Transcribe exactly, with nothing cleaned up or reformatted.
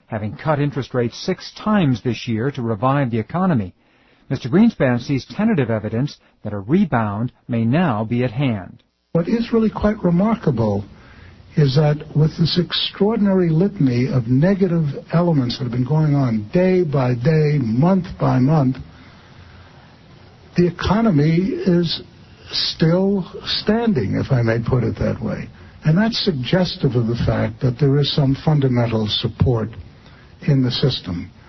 having cut interest rates six times this year to revive the economy. Mister Greenspan sees tentative evidence that a rebound may now be at hand. What is really quite remarkable is that with this extraordinary litany of negative elements that have been going on day by day, month by month, the economy is still standing, if I may put it that way. And that's suggestive of the fact that there is some fundamental support in the system.